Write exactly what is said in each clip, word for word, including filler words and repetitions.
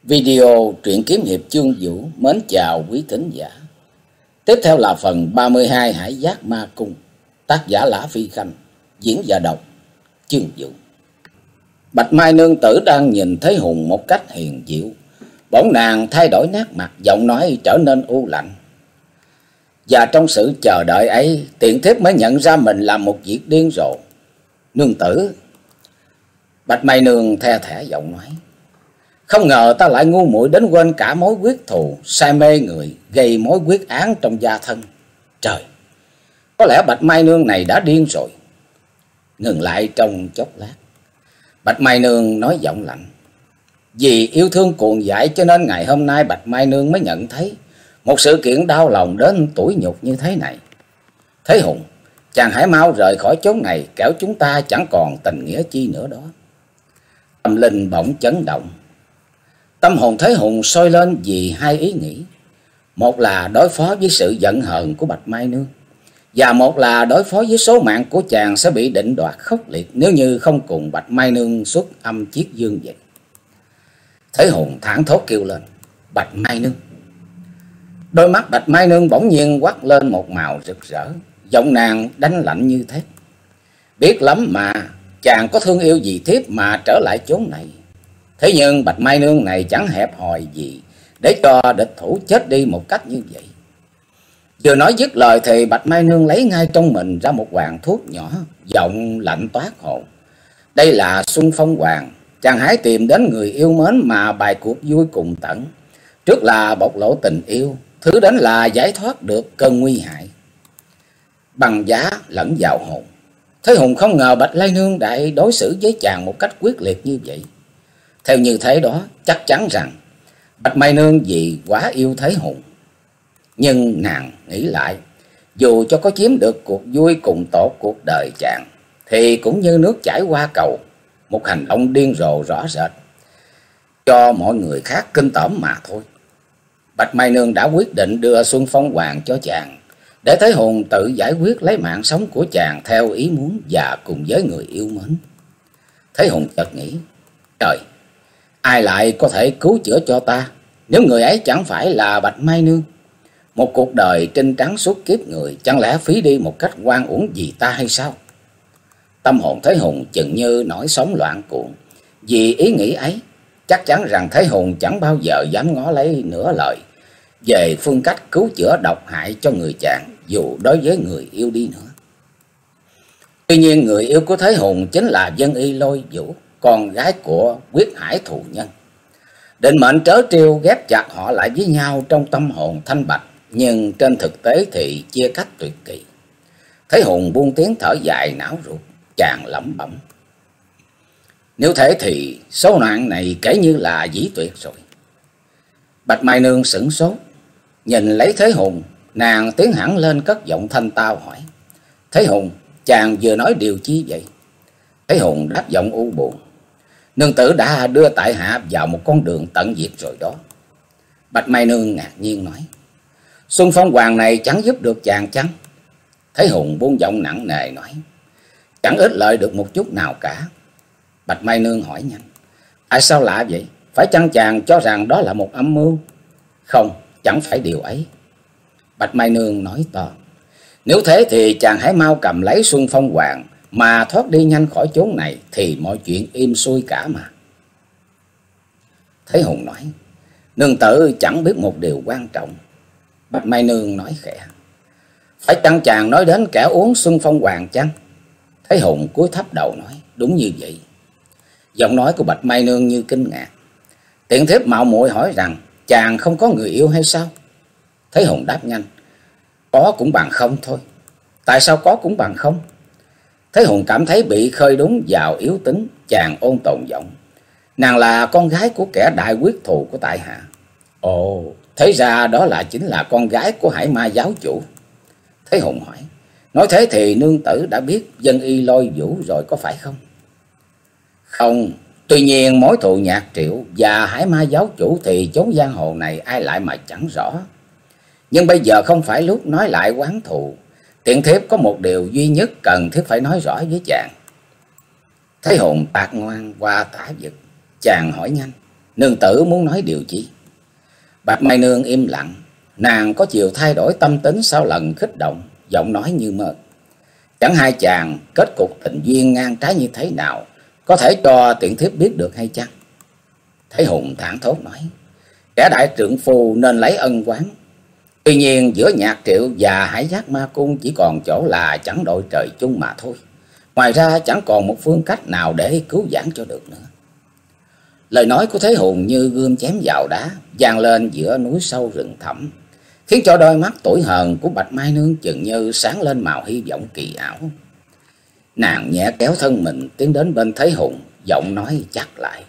Video truyện kiếm hiệp Chương Vũ mến chào quý thính giả. Tiếp theo là phần ba mươi hai Hải Giác Ma Cung, tác giả Lã Phi Khanh, diễn và đọc Chương Vũ. Bạch Mai nương tử đang nhìn thấy Hùng một cách hiền dịu, bỗng nàng thay đổi nét mặt, giọng nói trở nên u lạnh. Và trong sự chờ đợi ấy, Tiện thiếp mới nhận ra mình làm một việc điên rồ. Nương tử. Bạch Mai nương the thẻ giọng nói: không ngờ ta lại ngu muội đến quên cả mối quyết thù, say mê người, gây mối quyết án trong gia thân. Trời, có lẽ Bạch Mai nương này đã điên rồi. Ngừng lại trong chốc lát, Bạch Mai nương nói giọng lạnh: vì yêu thương cuồng dại cho nên ngày hôm nay Bạch Mai nương mới nhận thấy một sự kiện đau lòng đến tủi nhục như thế này. Thế Hùng, chàng hãy mau rời khỏi chốn này, kẻo chúng ta chẳng còn tình nghĩa chi nữa đó. Tâm linh bỗng chấn động. Tâm hồn Thế Hùng sôi lên vì hai ý nghĩ. Một là đối phó với sự giận hờn của Bạch Mai nương, và một là đối phó với số mạng của chàng sẽ bị định đoạt khốc liệt nếu như không cùng Bạch Mai nương xuất âm chiết dương vậy. Thế Hùng thảng thốt kêu lên: Bạch Mai nương. Đôi mắt Bạch Mai nương bỗng nhiên quắt lên một màu rực rỡ, giọng nàng đánh lạnh như thép: biết lắm mà, chàng có thương yêu gì thiếp mà trở lại chốn này. Thế nhưng Bạch Mai nương này chẳng hẹp hòi gì để cho địch thủ chết đi một cách như vậy. Vừa nói dứt lời thì Bạch Mai nương lấy ngay trong mình ra một hoàng thuốc nhỏ, giọng lạnh toát hồn: đây là Xuân Phong Hoàng, chàng hãy tìm đến người yêu mến mà bài cuộc vui cùng tận. Trước là bộc lộ tình yêu, thứ đến là giải thoát được cơn nguy hại. Bằng giá lẫn vào hồn. Thế Hùng không ngờ Bạch Mai nương đại đối xử với chàng một cách quyết liệt như vậy. Theo như thế đó, chắc chắn rằng Bạch Mai nương vì quá yêu Thế Hùng. Nhưng nàng nghĩ lại, dù cho có chiếm được cuộc vui cùng tột cuộc đời chàng, thì cũng như nước chảy qua cầu, một hành động điên rồ rõ rệt, cho mọi người khác kinh tởm mà thôi. Bạch Mai nương đã quyết định đưa Xuân Phong Hoàng cho chàng, để Thế Hùng tự giải quyết lấy mạng sống của chàng theo ý muốn và cùng với người yêu mến. Thế Hùng chợt nghĩ: trời, ai lại có thể cứu chữa cho ta nếu người ấy chẳng phải là Bạch Mai nương? Một cuộc đời trinh trắng suốt kiếp người, chẳng lẽ phí đi một cách oan uổng vì ta hay sao? Tâm hồn Thế Hùng chừng như nổi sóng loạn cuộn. Vì ý nghĩ ấy, chắc chắn rằng Thế Hùng chẳng bao giờ dám ngó lấy nửa lời về phương cách cứu chữa độc hại cho người chàng, dù đối với người yêu đi nữa. Tuy nhiên người yêu của Thế Hùng chính là Vân Y Lôi Vũ, con gái của Quyết Hải thù nhân. Định mệnh trớ trêu ghép chặt họ lại với nhau trong tâm hồn thanh bạch, nhưng trên thực tế thì chia cách tuyệt kỳ. Thế Hùng buông tiếng thở dài não ruột, chàng lẩm bẩm: nếu thế thì số nạn này kể như là dĩ tuyệt rồi. Bạch Mai nương sửng sốt, nhìn lấy Thế Hùng, nàng tiến hẳn lên cất giọng thanh tao hỏi: Thế Hùng, chàng vừa nói điều chi vậy? Thế Hùng đáp giọng u buồn: nương tử đã đưa tại hạ vào một con đường tận diệt rồi đó. Bạch Mai nương ngạc nhiên nói: Xuân Phong Hoàng này chẳng giúp được chàng chăng? Thế Hùng buông giọng nặng nề nói: chẳng ích lợi được một chút nào cả. Bạch Mai nương hỏi nhanh: tại sao lạ vậy? Phải chăng chàng cho rằng đó là một âm mưu? Không, chẳng phải điều ấy. Bạch Mai nương nói to: nếu thế thì chàng hãy mau cầm lấy Xuân Phong Hoàng mà thoát đi nhanh khỏi chốn này, thì mọi chuyện im xuôi cả mà. Thế Hùng nói: nương tử chẳng biết một điều quan trọng. Bạch Mai nương nói khẽ: phải chăng chàng nói đến kẻ uống Xuân Phong Hoàng chăng? Thế Hùng cúi thấp đầu nói: đúng như vậy. Giọng nói của Bạch Mai nương như kinh ngạc. Tiện thiếp mạo muội hỏi rằng chàng không có người yêu hay sao? Thế Hùng đáp nhanh: có cũng bằng không thôi. Tại sao có cũng bằng không? Thế Hùng cảm thấy bị khơi đúng vào yếu tính, chàng ôn tồn giọng: nàng là con gái của kẻ đại quyết thù của tại hạ. Ồ, thế ra đó là chính là con gái của Hải Ma giáo chủ. Thế Hùng hỏi: nói thế thì nương tử đã biết Vân Y Lôi Vũ rồi có phải không? Không, tuy nhiên mối thù Nhạc Triệu và Hải Ma giáo chủ thì chốn giang hồ này ai lại mà chẳng rõ. Nhưng bây giờ không phải lúc nói lại oán thù. Tiện thiếp có một điều duy nhất cần thiết phải nói rõ với chàng. Thế Hùng tạc ngoan qua tả giật, chàng hỏi nhanh: Nương tử muốn nói điều gì? Bạch Mai Nương im lặng. Nàng có chiều thay đổi tâm tính sau lần kích động, giọng nói như mơ. Chẳng hai chàng kết cục tình duyên ngang trái như thế nào, có thể cho tiện thiếp biết được hay chăng? Thế Hùng thẳng thốt nói, kẻ đại trượng phu nên lấy ân oán. Tuy nhiên giữa Nhạc Triệu và Hải Giác Ma Cung chỉ còn chỗ là chẳng đội trời chung mà thôi. Ngoài ra chẳng còn một phương cách nào để cứu vãn cho được nữa. Lời nói của Thế Hùng như gươm chém vào đá, vang lên giữa núi sâu rừng thẳm, khiến cho đôi mắt tuổi hờn của Bạch Mai Nương chừng như sáng lên màu hy vọng kỳ ảo. Nàng nhẹ kéo thân mình tiến đến bên Thế Hùng, giọng nói chắc lại.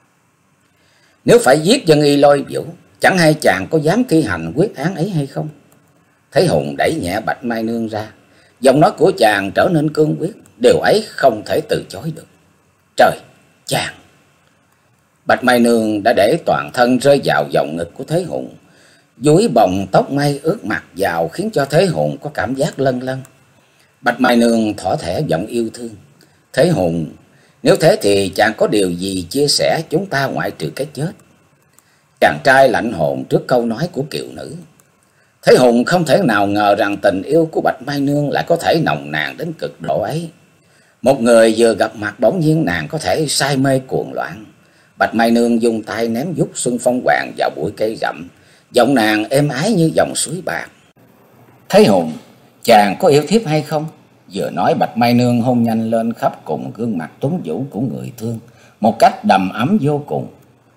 Nếu phải giết dân y Lôi Vũ, chẳng hay chàng có dám thi hành quyết án ấy hay không? Thế Hùng đẩy nhẹ Bạch Mai Nương ra, giọng nói của chàng trở nên cương quyết. Điều ấy không thể từ chối được. Trời, chàng! Bạch Mai Nương đã để toàn thân rơi vào vòng ngực của Thế Hùng, dúi bồng tóc mây ướt mặt vào, khiến cho Thế Hùng có cảm giác lân lân. Bạch Mai Nương thỏ thẻ giọng yêu thương. Thế Hùng, nếu thế thì chàng có điều gì chia sẻ chúng ta ngoại trừ cái chết? Chàng trai lạnh hồn trước câu nói của kiều nữ. Thế Hùng không thể nào ngờ rằng tình yêu của Bạch Mai Nương lại có thể nồng nàn đến cực độ ấy. Một người vừa gặp mặt bỗng nhiên nàng có thể say mê cuồng loạn. Bạch Mai Nương dùng tay ném dút Xuân Phong Hoàng vào bụi cây rậm, giọng nàng êm ái như dòng suối bạc. Thế Hùng, chàng có yêu thiếp hay không? Vừa nói Bạch Mai Nương hôn nhanh lên khắp cùng gương mặt tuấn vũ của người thương, một cách đầm ấm vô cùng.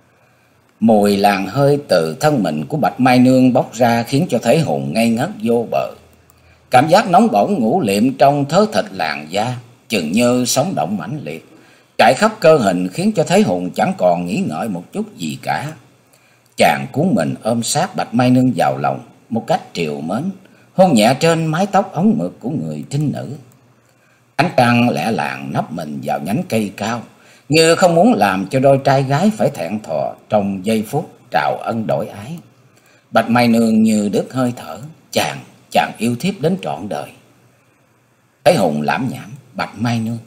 Mùi làn hơi từ thân mình của Bạch Mai Nương bốc ra, khiến cho Thế Hùng ngây ngất vô bờ. Cảm giác nóng bỏng ngủ liệm trong thớ thịt làn da, chừng như sóng động mãnh liệt, trải khắp cơ hình, khiến cho Thế Hùng chẳng còn nghĩ ngợi một chút gì cả. Chàng cuốn mình ôm sát Bạch Mai Nương vào lòng, một cách trìu mến, hôn nhẹ trên mái tóc ống mượt của người trinh nữ. Ánh trăng lẻ làng nấp mình vào nhánh cây cao, như không muốn làm cho đôi trai gái phải thẹn thò trong giây phút trào ân đổi ái. Bạch Mai Nương như đứt hơi thở. Chàng, chàng yêu thiếp đến trọn đời. Thế Hùng lãm nhảm. Bạch Mai Nương,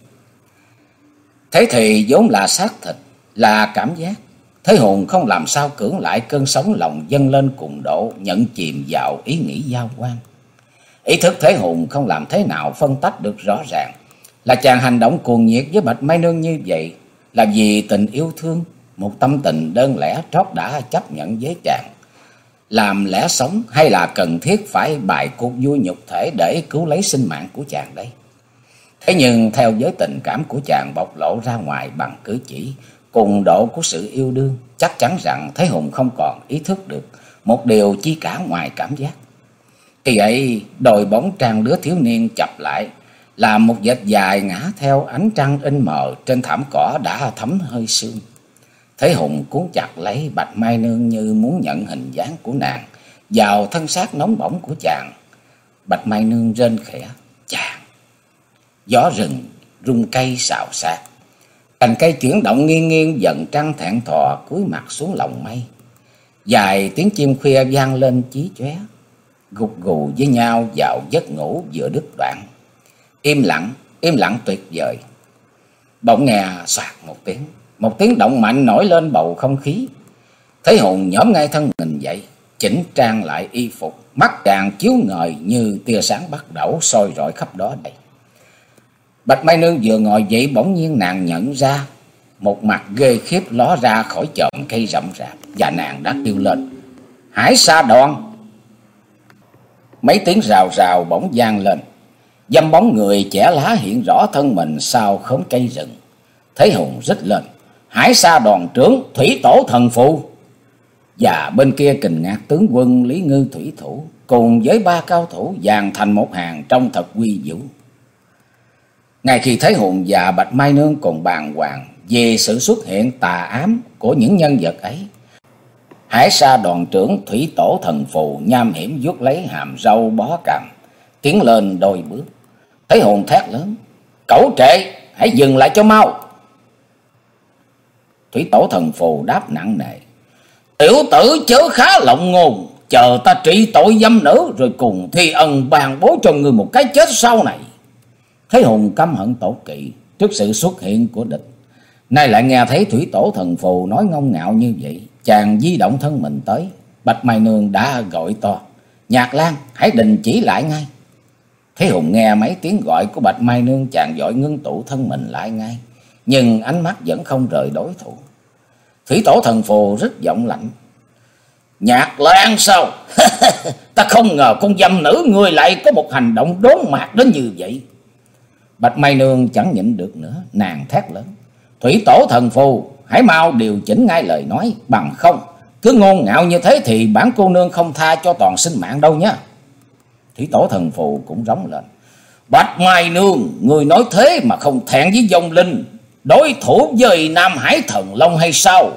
thế thì vốn là xác thịt, là cảm giác. Thế Hùng không làm sao cưỡng lại cơn sóng lòng dâng lên cùng độ, nhận chìm vào ý nghĩ giao quan. Ý thức Thế Hùng không làm thế nào phân tách được rõ ràng là chàng hành động cuồng nhiệt với Bạch Mai Nương như vậy là vì tình yêu thương, một tâm tình đơn lẻ trót đã chấp nhận với chàng làm lẽ sống, hay là cần thiết phải bài cuộc vui nhục thể để cứu lấy sinh mạng của chàng đây. Thế nhưng theo giới tình cảm của chàng bộc lộ ra ngoài bằng cử chỉ cùng độ của sự yêu đương, chắc chắn rằng Thế Hùng không còn ý thức được một điều chi cả ngoài cảm giác. Khi ấy đôi bóng trang đứa thiếu niên chập lại, là một vệt dài ngã theo ánh trăng in mờ trên thảm cỏ đã thấm hơi sương. Thế Hùng cuốn chặt lấy Bạch Mai Nương như muốn nhận hình dáng của nàng vào thân xác nóng bỏng của chàng. Bạch Mai Nương rên khẽ. Chàng. Gió rừng rung cây xào xạc, cành cây chuyển động nghiêng nghiêng, dần trăng thẹn thò cúi mặt xuống lòng mây. Dài tiếng chim khuya vang lên chí chóe, gục gù với nhau vào giấc ngủ vừa đứt đoạn. Im lặng, im lặng tuyệt vời. Bỗng nghe xoạt một tiếng, một tiếng động mạnh nổi lên bầu không khí. Thế Hùng nhõm ngay thân mình dậy, chỉnh trang lại y phục, mắt chàng chiếu ngời như tia sáng bắt đầu soi rọi khắp đó đây. Bạch Mai Nương vừa ngồi dậy, bỗng nhiên nàng nhận ra một mặt ghê khiếp ló ra khỏi chòm cây rậm rạp, và nàng đã kêu lên. Hải Sa Đoan! Mấy tiếng rào rào bỗng vang lên, dăm bóng người chẻ lá hiện rõ thân mình sau khóm cây rừng. Thế Hùng rít lên. Hải Sa Đoàn trưởng Thủy Tổ Thần Phù! Và bên kia Kình Ngạc tướng quân Lý Ngư thủy thủ cùng với ba cao thủ dàn thành một hàng trông thật quy vũ. Ngay khi Thế Hùng và Bạch Mai Nương còn bàng hoàng về sự xuất hiện tà ám của những nhân vật ấy, Hải Sa Đoàn trưởng Thủy Tổ Thần Phù nham hiểm vuốt lấy hàm râu bó cằm, tiến lên đôi bước. Thế Hùng thét lớn. Cẩu trệ, hãy dừng lại cho mau! Thủy Tổ Thần Phù đáp nặng nề. Tiểu tử chớ khá lộng ngôn, chờ ta trị tội dâm nữ rồi cùng thi ân bàn bố cho người một cái chết sau này. Thế Hùng căm hận tột kỵ trước sự xuất hiện của địch. Nay lại nghe thấy thủy tổ thần phù nói ngông ngạo như vậy, chàng di động thân mình tới. Bạch Mai Nương đã gọi to: Nhạc Lan, hãy đình chỉ lại ngay. Thế Hùng nghe mấy tiếng gọi của Bạch Mai Nương, chàng vội ngưng tụ thân mình lại ngay, nhưng ánh mắt vẫn không rời đối thủ. Thủy tổ thần phù rất giọng lạnh: Nhạc Lan sao? Ta không ngờ con dâm nữ ngươi lại có một hành động đốn mạc đến như vậy. Bạch Mai Nương chẳng nhịn được nữa, nàng thét lớn: Thủy tổ thần phù, hãy mau điều chỉnh ngay lời nói, bằng không cứ ngôn ngạo như thế thì bản cô nương không tha cho toàn sinh mạng đâu nhé. Thủy tổ thần phù cũng rống lên: Bạch Mai Nương, người nói thế mà không thẹn với vong linh, đối thủ với Nam Hải Thần Long hay sao?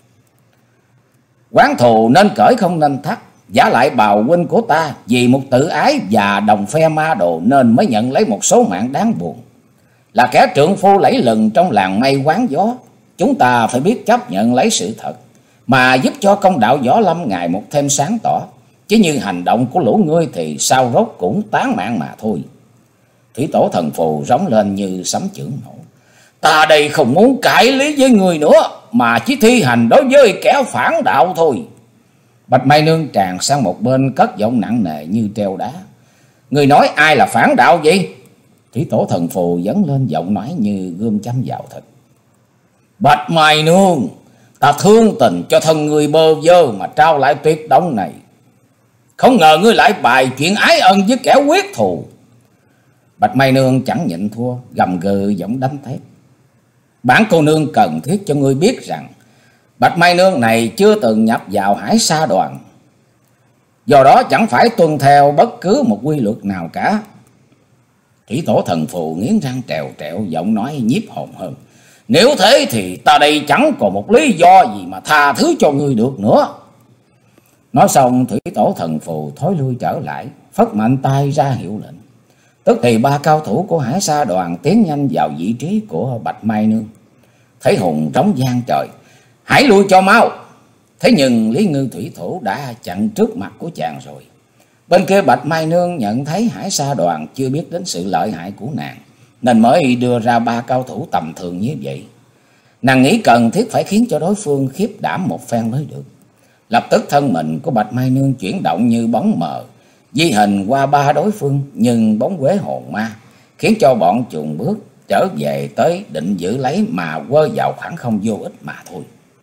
Quán thù nên cởi không nên thắt, giả lại bào huynh của ta vì một tự ái và đồng phe ma đồ nên mới nhận lấy một số mạng đáng buồn. Là kẻ trượng phu lẫy lừng trong làng mây quán gió, chúng ta phải biết chấp nhận lấy sự thật, mà giúp cho công đạo võ lâm ngày một thêm sáng tỏ. Chứ như hành động của lũ ngươi thì sao rốt cũng tán mạng mà thôi. Thủy tổ thần phù rống lên như sấm chưởng nổ: Ta đây không muốn cãi lý với người nữa, mà chỉ thi hành đối với kẻ phản đạo thôi. Bạch Mai Nương tràn sang một bên, cất giọng nặng nề như treo đá: Người nói ai là phản đạo vậy? Thủy tổ thần phù dẫn lên giọng nói như gươm chém vào thịt: Bạch Mai Nương, ta thương tình cho thân người bơ vơ mà trao lại tuyệt đông này. Không ngờ ngươi lại bài chuyện ái ân với kẻ quyết thù. Bạch Mai Nương chẳng nhịn thua, gầm gừ giọng đấm thép: Bản cô nương cần thiết cho ngươi biết rằng Bạch Mai Nương này chưa từng nhập vào Hải Sa Đoàn, do đó chẳng phải tuân theo bất cứ một quy luật nào cả. Thủy tổ thần phù nghiến răng trèo trẹo, giọng nói nhiếp hồn hơn: Nếu thế thì ta đây chẳng còn một lý do gì mà tha thứ cho ngươi được nữa. Nói xong, thủy tổ thần phù thối lui trở lại, phất mạnh tay ra hiệu lệnh. Tức thì ba cao thủ của Hải Sa Đoàn tiến nhanh vào vị trí của Bạch Mai Nương. Thấy Hùng trống gian trời: Hãy lui cho mau. Thế nhưng Lý Ngư thủy thủ đã chặn trước mặt của chàng rồi. Bên kia Bạch Mai Nương nhận thấy Hải Sa Đoàn chưa biết đến sự lợi hại của nàng, nên mới đưa ra ba cao thủ tầm thường như vậy. Nàng nghĩ cần thiết phải khiến cho đối phương khiếp đảm một phen mới được. Lập tức thân mình của Bạch Mai Nương chuyển động như bóng mờ, di hình qua ba đối phương nhưng bóng quế hồn ma, khiến cho bọn chuồn bước trở về tới định giữ lấy mà quơ vào khoảng không vô ích mà thôi.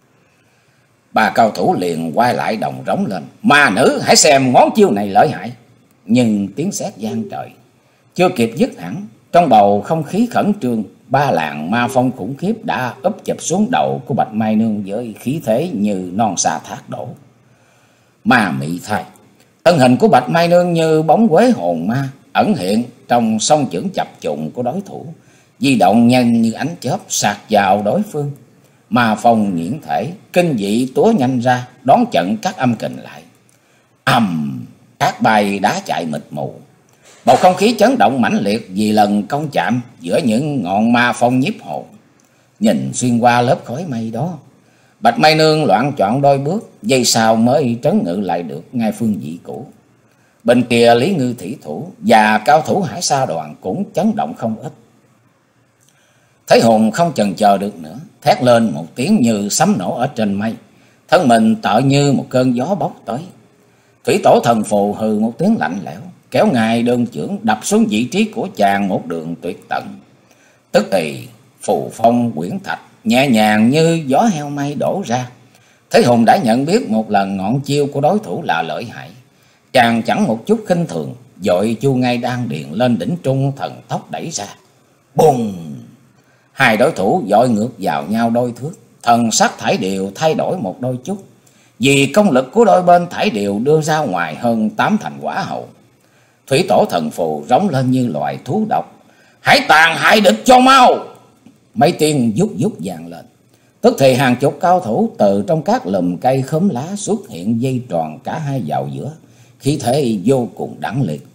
Ba cao thủ liền quay lại đồng rống lên: Ma nữ, hãy xem ngón chiêu này lợi hại. Nhưng tiếng sét vang trời, chưa kịp dứt hẳn, trong bầu không khí khẩn trương, ba làn ma phong khủng khiếp đã úp chụp xuống đầu của Bạch Mai Nương với khí thế như non xà thác đổ. Ma mị thai, thân hình của Bạch Mai Nương như bóng quế hồn ma ẩn hiện trong song chưởng chập trùng của đối thủ, di động nhanh như ánh chớp sạc vào đối phương. Ma phong nghiễn thể kinh dị túa nhanh ra, đón trận các âm kình lại. Ầm, cát bay đá chạy mịt mù, bầu không khí chấn động mãnh liệt vì lần công chạm giữa những ngọn ma phong nhiếp hồn. Nhìn xuyên qua lớp khói mây đó, Bạch Mai Nương loạng choạng đôi bước, giây sau mới trấn ngự lại được ngay phương vị cũ. Bên kia Lý Ngư thủy thủ và cao thủ Hải Sa Đoàn cũng chấn động không ít. Thấy Hùng không chần chờ được nữa, thét lên một tiếng như sấm nổ ở trên mây, thân mình tựa như một cơn gió bốc tới. Thủy tổ thần phù hừ một tiếng lạnh lẽo, kéo ngài đơn chưởng đập xuống vị trí của chàng một đường tuyệt tận. Tức thì phù phong quyển thạch nhẹ nhàng như gió heo mây đổ ra. Thế Hùng đã nhận biết một lần ngọn chiêu của đối thủ là lợi hại. Chàng chẳng một chút khinh thường, vội chu ngay đan điền lên đỉnh trung thần tốc đẩy ra. Bùng! Hai đối thủ dội ngược vào nhau đôi thước, thần sắc thải điệu thay đổi một đôi chút, vì công lực của đôi bên thải điệu đưa ra ngoài hơn tám thành quả hậu. Thủy tổ thần phù rống lên như loài thú độc: Hãy tàn hại địch cho mau! Mấy tiếng vút vút vang lên. Tức thì hàng chục cao thủ từ trong các lùm cây khóm lá xuất hiện dây tròn cả hai vào giữa, khí thế vô cùng đẳng liệt.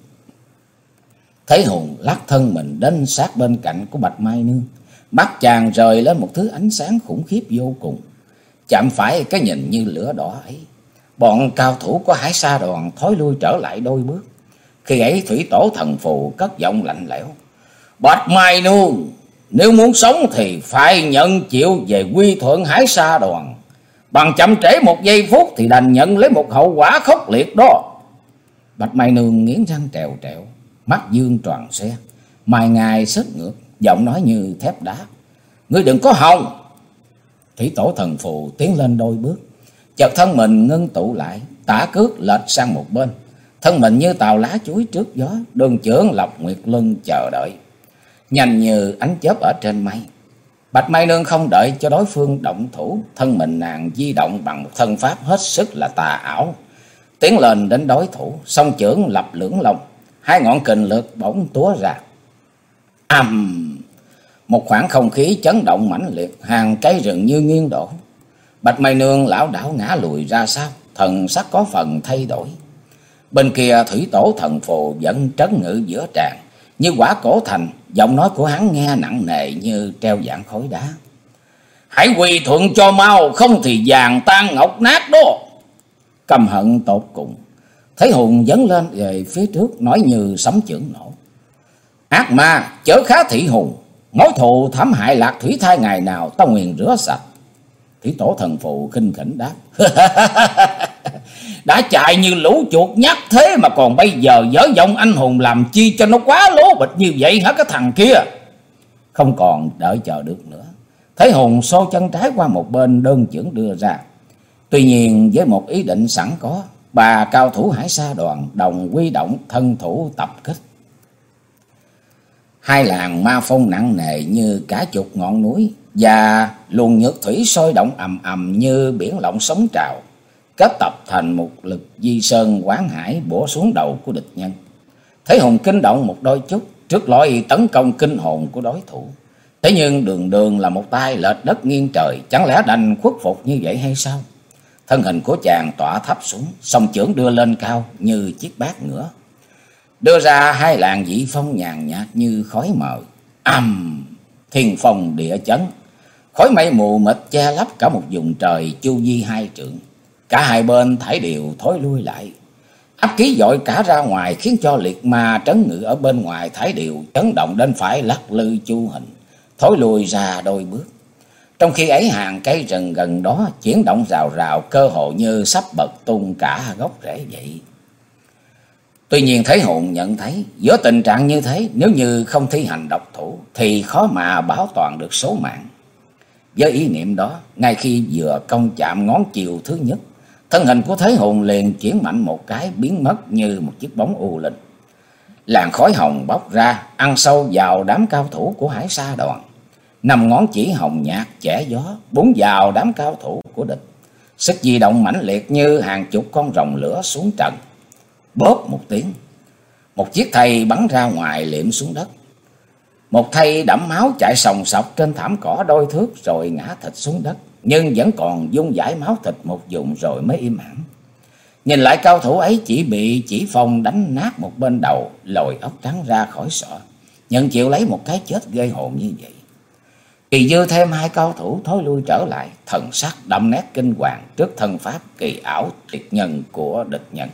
Thế Hùng lắc thân mình đến sát bên cạnh của Bạch Mai Nương, mắt chàng rời lên một thứ ánh sáng khủng khiếp vô cùng. Chạm phải cái nhìn như lửa đỏ ấy, bọn cao thủ của Hải Sa Đoàn thối lui trở lại đôi bước. Khi ấy Thủy tổ thần phù cất giọng lạnh lẽo: Bạch Mai Nương, Nếu muốn sống thì phải nhận chịu về quy thuận Hải Sa Đoàn. Bằng chậm trễ một giây phút thì đành nhận lấy một hậu quả khốc liệt đó. Bạch Mai Nương nghiến răng trèo trèo, mắt dương tròn xe, mày ngài sết ngược, giọng nói như thép đá. Ngươi đừng có hòng. Thủy Tổ Thần Phù tiến lên đôi bước, chợt thân mình ngưng tụ lại, tả cước lệch sang một bên, thân mình như tàu lá chuối trước gió, đường chưởng Lộc Nguyệt Luân chờ đợi, nhanh như ánh chớp ở trên mây. Bạch Mai Nương không đợi cho đối phương động thủ, thân mình nàng di động bằng một thân pháp hết sức là tà ảo, tiến lên đến đối thủ, song chưởng lập lưỡng long, hai ngọn kình lực bỗng túa ra. Ầm! Một khoảng không khí chấn động mãnh liệt, hàng cây rừng như nghiêng đổ. Bạch Mai Nương lảo đảo ngã lùi ra sau, thần sắc có phần thay đổi. Bên kia Thủy Tổ Thần Phù vẫn trấn ngự giữa tràng, như quả cổ thành, giọng nói của hắn nghe nặng nề như treo dạng khối đá. Hãy quy thuận cho mau, không thì vàng tan ngọc nát đó. Căm hận tột cùng, Thế Hùng dấn lên về phía trước, nói như sấm chưởng nổ. Ác ma chớ khá thị hùng, mối thù thảm hại Lạc Thủy Thai ngày nào tao nguyền rửa sạch. Thủy Tổ Thần Phù khinh khỉnh đáp. Đã chạy như lũ chuột nhắt thế mà còn bây giờ dở giọng anh hùng, làm chi cho nó quá lố bịch như vậy hả cái thằng kia. Không còn đợi chờ được nữa, Thế Hùng xô chân trái qua một bên, đơn chưởng đưa ra. Tuy nhiên với một ý định sẵn có, bà cao thủ Hải Sa Đoàn đồng quy động thân thủ tập kích. Hai làn ma phong nặng nề như cả chục ngọn núi, và luồng nhược thủy sôi động ầm ầm như biển lộng sóng trào, kết tập thành một lực di sơn quán hải bổ xuống đầu của địch nhân. Thế Hùng kinh động một đôi chút trước loại tấn công kinh hồn của đối thủ. Thế nhưng đường đường là một tay lệch đất nghiêng trời, chẳng lẽ đành khuất phục như vậy hay sao? Thân hình của chàng tỏa thấp xuống, song chưởng đưa lên cao như chiếc bát ngửa, đưa ra hai làn dị phong nhàn nhạt như khói mờ. Ầm! Thiên phong địa chấn, khói mây mù mịt che lấp cả một vùng trời chu vi hai trượng. Cả hai bên thảy đều thối lui lại, áp ký dội cả ra ngoài, khiến cho liệt ma trấn ngự ở bên ngoài thảy đều chấn động đến phải lắc lư chu hình, thối lùi ra đôi bước. Trong khi ấy hàng cây rừng gần đó chuyển động rào rào, cơ hồ như sắp bật tung cả gốc rễ vậy. Tuy nhiên Thế Hùng nhận thấy giữa tình trạng như thế, nếu như không thi hành độc thủ thì khó mà bảo toàn được số mạng. Với ý niệm đó, ngay khi vừa công chạm ngón chiều thứ nhất, thân hình của Thế Hùng liền chuyển mạnh một cái, biến mất như một chiếc bóng u linh. Làn khói hồng bốc ra, ăn sâu vào đám cao thủ của Hải Sa Đoàn. Năm ngón chỉ hồng nhạt chẻ gió, búng vào đám cao thủ của địch. Sức di động mãnh liệt như hàng chục con rồng lửa xuống trận. Bóp một tiếng, một chiếc thây bắn ra ngoài liệm xuống đất. Một thây đẫm máu chạy sòng sọc trên thảm cỏ đôi thước rồi ngã thịt xuống đất, nhưng vẫn còn dung dãi máu thịt một vùng rồi mới im hẳn. Nhìn lại cao thủ ấy chỉ bị chỉ phong đánh nát một bên đầu, lồi óc trắng ra khỏi sọ, nhận chịu lấy một cái chết ghê hồn như vậy. Kỳ Dư thêm hai cao thủ thối lui trở lại, thần sắc đậm nét kinh hoàng trước thân pháp kỳ ảo tuyệt nhân của địch nhân.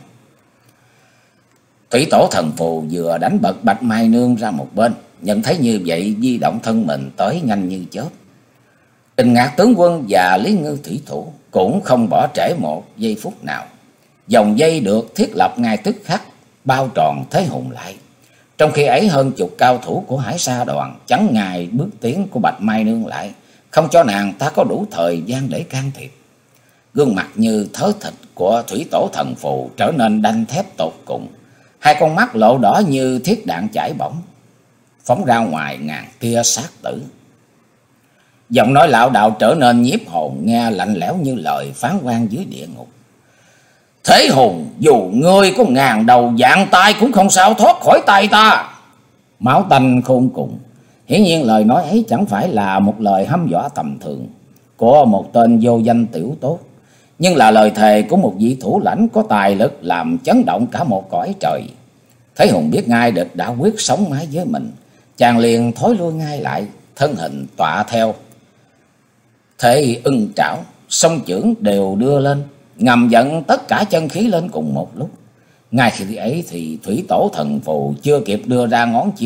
Thủy Tổ Thần Phù vừa đánh bật Bạch Mai Nương ra một bên, nhận thấy như vậy di động thân mình tới nhanh như chớp. Trình Ngạc tướng quân và Lý Ngư thủy thủ cũng không bỏ trễ một giây phút nào. Dòng dây được thiết lập ngay tức khắc bao tròn Thế Hùng lại. Trong khi ấy hơn chục cao thủ của Hải Sa Đoàn chắn ngài bước tiến của Bạch Mai Nương lại, không cho nàng ta có đủ thời gian để can thiệp. Gương mặt như thớ thịt của Thủy Tổ Thần Phù trở nên đanh thép tột cùng. Hai con mắt lộ đỏ như thiết đạn chải bỏng, phóng ra ngoài ngàn tia sát tử. Giọng nói lão đạo trở nên nhiếp hồn, nghe lạnh lẽo như lời phán quan dưới địa ngục. Thế Hùng, dù ngươi có ngàn đầu vạn tay cũng không sao thoát khỏi tay ta. Máu tanh khôn cùng. Hiển nhiên lời nói ấy chẳng phải là một lời hăm dọa tầm thường của một tên vô danh tiểu tốt, nhưng là lời thề của một vị thủ lãnh có tài lực làm chấn động cả một cõi trời. Thế Hùng biết ngay địch đã quyết sống mái với mình, chàng liền thối lui ngay lại, thân hình tọa theo thế ưng trảo, song chưởng đều đưa lên, ngầm dẫn tất cả chân khí lên cùng một lúc. Ngay khi ấy thì Thủy Tổ Thần Phù chưa kịp đưa ra ngón chiêu,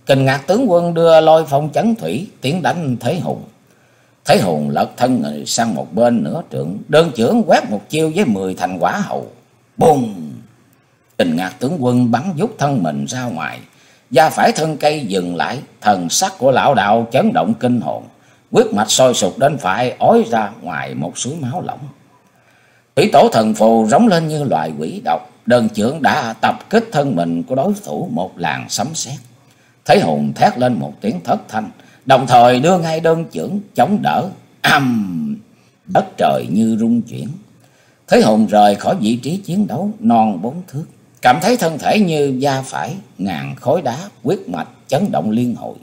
Kình Ngạc tướng quân đưa lôi phong chấn thủy tiến đánh Thế Hùng. Thế Hùng lật thân người sang một bên nửa trượng, đơn chưởng quét một chiêu với mười thành quả hầu. Bùng! Kình Ngạc tướng quân bắn vút thân mình ra ngoài, da phải thân cây dừng lại, thần sắc của lão đạo chấn động kinh hồn, huyết mạch sôi sục đến phải ói ra ngoài một suối máu lỏng. Thủy Tổ Thần Phù rống lên như loài quỷ độc, đơn chưởng đã tập kích thân mình của đối thủ một làn sấm sét. Thế Hùng thét lên một tiếng thất thanh, đồng thời đưa ngay đơn chưởng chống đỡ. Ầm! Đất trời như rung chuyển. Thế Hùng rời khỏi vị trí chiến đấu non bốn thước, cảm thấy thân thể như da phải ngàn khối đá, huyết mạch chấn động liên hồi.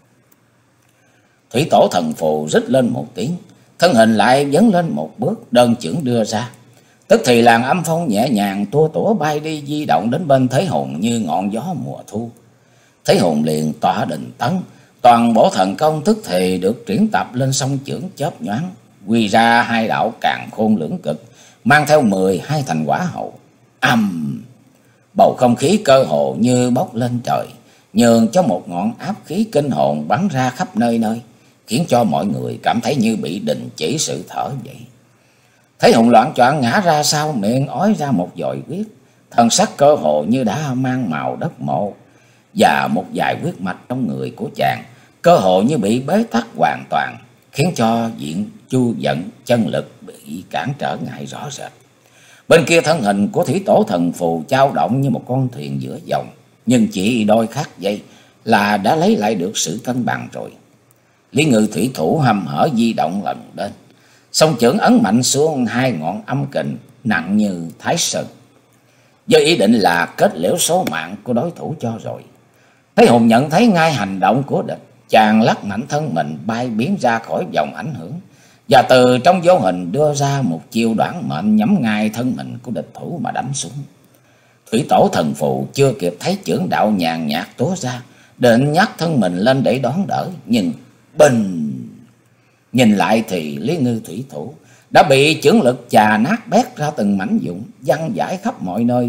Thủy Tổ Thần Phù rít lên một tiếng, thân hình lại dấn lên một bước, đơn chưởng đưa ra. Tức thì làn âm phong nhẹ nhàng tua tủa bay đi, di động đến bên Thế Hùng như ngọn gió mùa thu. Thế Hùng liền tỏa định tấn, toàn bộ thần công tức thì được triển tập lên song chưởng chớp nhoáng, quy ra hai đạo càn khôn lưỡng cực, mang theo mười hai thành quả hậu. Âm! Bầu không khí cơ hồ như bốc lên trời, nhường cho một ngọn áp khí kinh hồn bắn ra khắp nơi nơi, khiến cho mọi người cảm thấy như bị đình chỉ sự thở vậy. Thế Hùng loạn choạng ngã ra sau, miệng ói ra một dội huyết, thần sắc cơ hồ như đã mang màu đất mộ, và một vài huyết mạch trong người của chàng cơ hồ như bị bế tắc hoàn toàn, khiến cho diện chu vận chân lực bị cản trở ngại rõ rệt. Bên kia thân hình của Thủy Tổ Thần Phù dao động như một con thuyền giữa dòng, nhưng chỉ đôi khắc giây là đã lấy lại được sự cân bằng rồi. Lý Ngư thủy thủ hầm hở di động lần lên, song chưởng ấn mạnh xuống hai ngọn âm kình nặng như thái sơn, với ý định là kết liễu số mạng của đối thủ cho rồi. Thế Hùng nhận thấy ngay hành động của địch, chàng lắc mạnh thân mình bay biến ra khỏi vòng ảnh hưởng, và từ trong vô hình đưa ra một chiêu đoản mệnh nhắm ngay thân mình của địch thủ mà đánh xuống. Thủy Tổ Thần Phù chưa kịp thấy chưởng đạo nhàn nhạt túa ra, định nhắc thân mình lên để đón đỡ, nhưng bình nhìn lại thì Lý Ngư thủy thủ đã bị chưởng lực chà nát bét ra từng mảnh vụn, văng vãi khắp mọi nơi,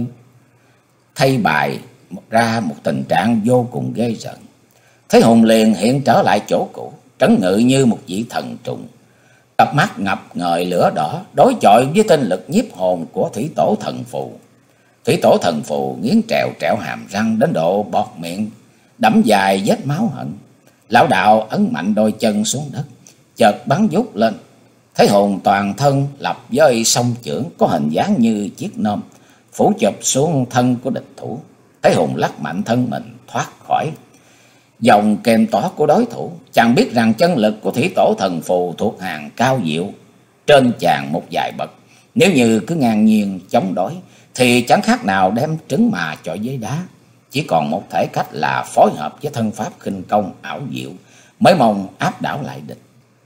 thay bài ra một tình trạng vô cùng ghê rợn. Thế Hùng liền hiện trở lại chỗ cũ, trấn ngự như một vị thần trùng, cặp mắt ngập ngời lửa đỏ, đối chọi với tinh lực nhiếp hồn của Thủy Tổ Thần Phù. Thủy Tổ Thần Phù nghiến trèo trẹo hàm răng đến độ bọt miệng, đẫm dài vết máu hận. Lão đạo ấn mạnh đôi chân xuống đất, chợt bắn vút lên. Thế Hùng toàn thân lập với song chưởng có hình dáng như chiếc nôm, phủ chụp xuống thân của địch thủ. Thế Hùng lắc mạnh thân mình thoát khỏi dòng kèm tỏa của đối thủ. Chàng biết rằng chân lực của Thủy Tổ Thần Phù thuộc hàng cao diệu, trên chàng một vài bậc. Nếu như cứ ngang nhiên chống đối thì chẳng khác nào đem trứng mà chọi với đá. Chỉ còn một thể cách là phối hợp với thân pháp khinh công ảo diệu, mới mong áp đảo lại địch.